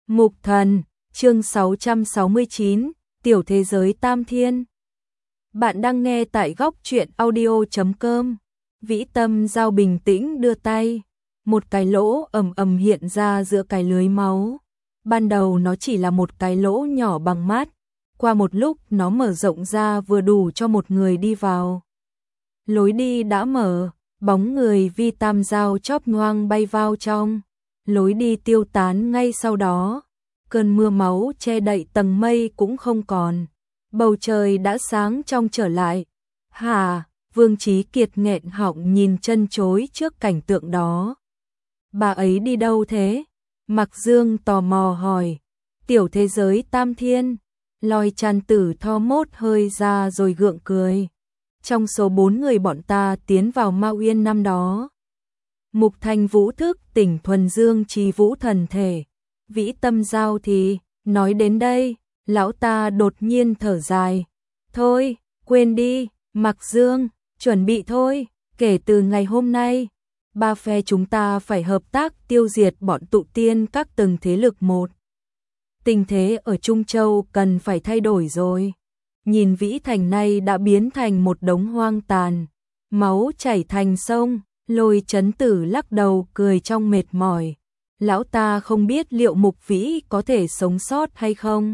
Mục Thần, chương 669, Tiểu thế giới Tam Thiên. Bạn đang nghe tại góc truyện audio.com. Vĩ Tâm Giao bình tĩnh đưa tay, một cái lỗ ầm ầm hiện ra giữa cái lưới máu. Ban đầu nó chỉ là một cái lỗ nhỏ bằng mắt, qua một lúc nó mở rộng ra vừa đủ cho một người đi vào. Lối đi đã mở, bóng người Vi Tam Giao chóp nhoang bay vào trong. Lối đi tiêu tán ngay sau đó, cơn mưa máu che đậy tầng mây cũng không còn, bầu trời đã sáng trong trở lại. Hà, Vương Chí Kiệt nghẹn họng nhìn chân chối trước cảnh tượng đó. Bà ấy đi đâu thế? Mạc Dương tò mò hỏi. Tiểu thế giới Tam Thiên. Lôi Trăn Tử tho mốt hơi ra rồi gượng cười. Trong số 4 người bọn ta tiến vào Ma Uyên năm đó, Mục Thanh Vũ thức tỉnh thuần dương trì vũ thần thể. Vĩ Tâm Giao thì, nói đến đây, lão ta đột nhiên thở dài. Thôi, quên đi, Mạc Dương, chuẩn bị thôi, kể từ ngày hôm nay, ba phe chúng ta phải hợp tác tiêu diệt bọn tụ tiên các từng thế lực một. Tình thế ở Trung Châu cần phải thay đổi rồi. Nhìn Vĩ Thành này đã biến thành một đống hoang tàn, máu chảy thành sông. Lôi Chấn Tử lắc đầu cười trong mệt mỏi. Lão ta không biết liệu Mục Vĩ có thể sống sót hay không.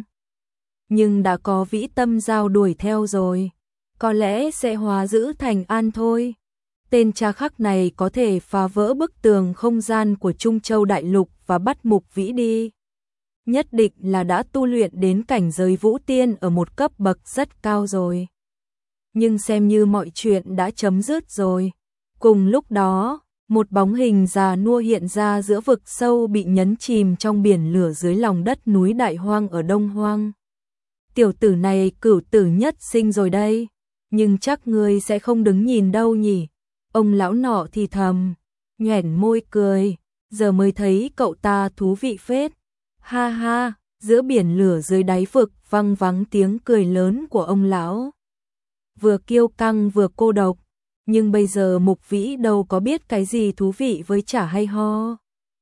Nhưng đã có Vĩ Tâm Giao đuổi theo rồi, có lẽ sẽ hóa dữ thành an thôi. Tên cha khắc này có thể phá vỡ bức tường không gian của Trung Châu Đại Lục và bắt Mục Vĩ đi. Nhất định là đã tu luyện đến cảnh giới vũ tiên ở một cấp bậc rất cao rồi. Nhưng xem như mọi chuyện đã chấm dứt rồi. Cùng lúc đó, một bóng hình già nua hiện ra giữa vực sâu bị nhấn chìm trong biển lửa dưới lòng đất núi Đại Hoang ở Đông Hoang. Tiểu tử này cửu tử nhất sinh rồi đây, nhưng chắc ngươi sẽ không đứng nhìn đâu nhỉ? Ông lão nọ thì thầm, nhoẻn môi cười, giờ mới thấy cậu ta thú vị phết. Ha ha, giữa biển lửa dưới đáy vực vang vắng tiếng cười lớn của ông lão. Vừa kiêu căng vừa cô độc. Nhưng bây giờ Mục Vĩ đâu có biết cái gì thú vị với chả hay ho.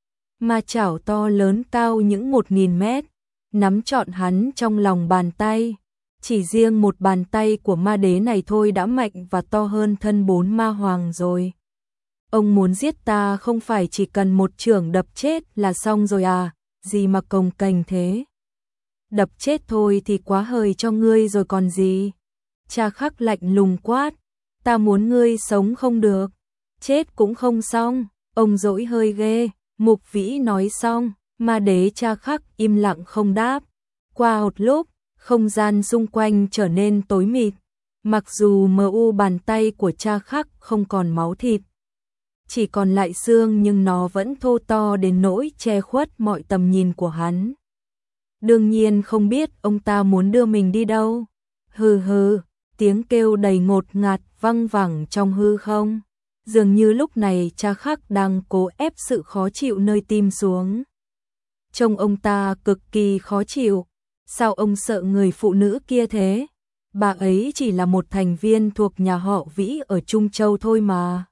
Ma chảo to lớn cao những 1000 mét, nắm trọn hắn trong lòng bàn tay. Chỉ riêng một bàn tay của ma đế này thôi đã mạnh và to hơn thân 4 ma hoàng rồi. Ông muốn giết ta không phải chỉ cần một chưởng đập chết là xong rồi à, gì mà cồng kềnh thế. Đập chết thôi thì quá hời cho ngươi rồi còn gì. Cha khắc lạnh lùng quát. Ta muốn ngươi sống không được, chết cũng không xong. Ông dỗi hơi ghê. Mục Vĩ nói xong, ma đế cha khắc im lặng không đáp. Qua một lúc, không gian xung quanh trở nên tối mịt. Mặc dù mờ u bàn tay của cha khắc không còn máu thịt, chỉ còn lại xương, nhưng nó vẫn thô to đến nỗi che khuất mọi tầm nhìn của hắn. Đương nhiên không biết ông ta muốn đưa mình đi đâu. Hừ hừ. Tiếng kêu đầy ngột ngạt văng vẳng trong hư không. Dường như lúc này cha khắc đang cố ép sự khó chịu nơi tim xuống. Trông ông ta cực kỳ khó chịu. Sao ông sợ người phụ nữ kia thế? Bà ấy chỉ là một thành viên thuộc nhà họ Vĩ ở Trung Châu thôi mà.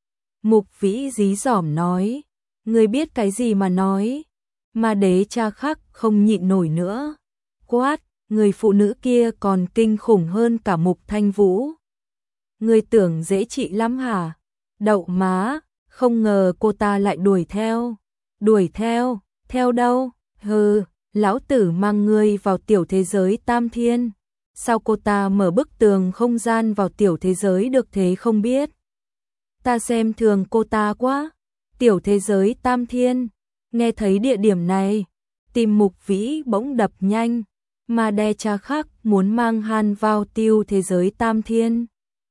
Mục Vĩ dí dỏm nói. Người biết cái gì mà nói? Ma đế cha khắc không nhịn nổi nữa. Quát. Người phụ nữ kia còn kinh khủng hơn cả Mục Thanh Vũ. Người tưởng dễ trị lắm hả? Đậu má, không ngờ cô ta lại đuổi theo. Đuổi theo, theo đâu? Hừ, lão tử mang ngươi vào tiểu thế giới Tam Thiên. Sao cô ta mở bức tường không gian vào tiểu thế giới được thế không biết? Ta xem thường cô ta quá. Tiểu thế giới Tam Thiên, nghe thấy địa điểm này, tim Mục Vĩ bỗng đập nhanh. Ma đe cha khắc muốn mang hắn vào tiêu thế giới Tam Thiên.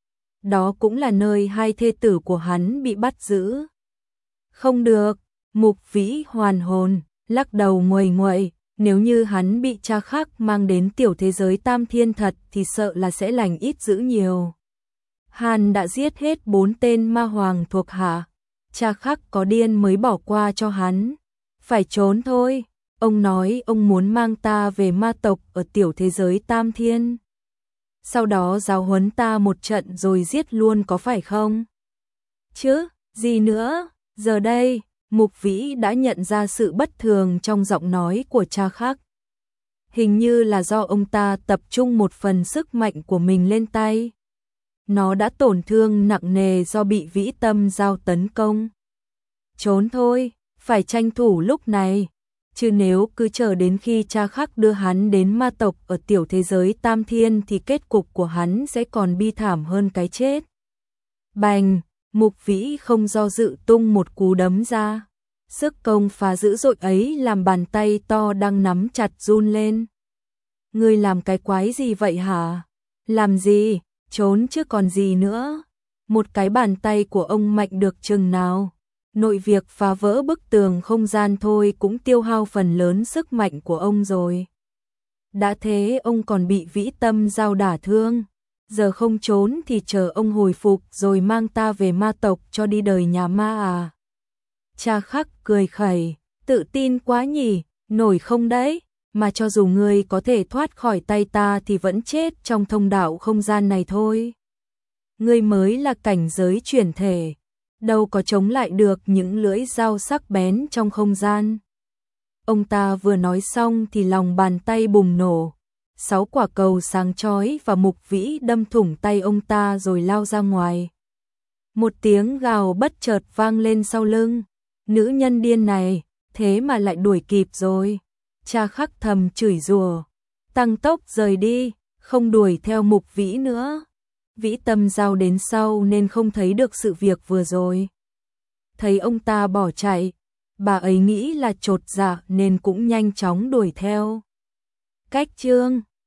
Đó cũng là nơi hai thê tử của hắn bị bắt giữ. Không được, Mục Vĩ hoàn hồn, lắc đầu nguầy nguậy. Nếu như hắn bị cha khắc mang đến tiểu thế giới Tam Thiên thật thì sợ là sẽ lành ít dữ nhiều. Hắn đã giết hết 4 tên ma hoàng thuộc hạ. Cha khắc có điên mới bỏ qua cho hắn. Phải trốn thôi. Ông nói ông muốn mang ta về ma tộc ở tiểu thế giới Tam Thiên. Sau đó giáo huấn ta một trận rồi giết luôn có phải không? Chứ, gì nữa, giờ đây, Mục Vĩ đã nhận ra sự bất thường trong giọng nói của Cha Khắc. Hình như là do ông ta tập trung một phần sức mạnh của mình lên tay. Nó đã tổn thương nặng nề do bị Vĩ Tâm Giao tấn công. Trốn thôi, phải tranh thủ lúc này. Chứ nếu cứ chờ đến khi Cha Khắc đưa hắn đến ma tộc ở tiểu thế giới Tam Thiên thì kết cục của hắn sẽ còn bi thảm hơn cái chết. Bành, Mục Vĩ không do dự tung một cú đấm ra. Sức công phá dữ dội ấy làm bàn tay to đang nắm chặt run lên. Ngươi làm cái quái gì vậy hả? Làm gì? Trốn chứ còn gì nữa. Một cái bàn tay của ông mạnh được chừng nào. Nội việc phá vỡ bức tường không gian thôi cũng tiêu hao phần lớn sức mạnh của ông rồi. Đã thế ông còn bị Vĩ Tâm Giao đả thương. Giờ không trốn thì chờ ông hồi phục rồi mang ta về ma tộc cho đi đời nhà ma à. Cha Khắc cười khẩy, tự tin quá nhỉ, nổi không đấy, mà cho dù ngươi có thể thoát khỏi tay ta thì vẫn chết trong thông đạo không gian này thôi. Ngươi mới là cảnh giới chuyển thể, đâu có chống lại được những lưỡi dao sắc bén trong không gian. Ông ta vừa nói xong thì lòng bàn tay bùng nổ. 6 quả cầu sáng chói và Mục Vĩ đâm thủng tay ông ta rồi lao ra ngoài. Một tiếng gào bất chợt vang lên sau lưng. Nữ nhân điên này, thế mà lại đuổi kịp rồi. Cha Khắc thầm chửi rủa, tăng tốc rời đi, không đuổi theo Mục Vĩ nữa. Vĩ Tâm Giao đến sau nên không thấy được sự việc vừa rồi. Thấy ông ta bỏ chạy, bà ấy nghĩ là chột dạ nên cũng nhanh chóng đuổi theo. Cách chương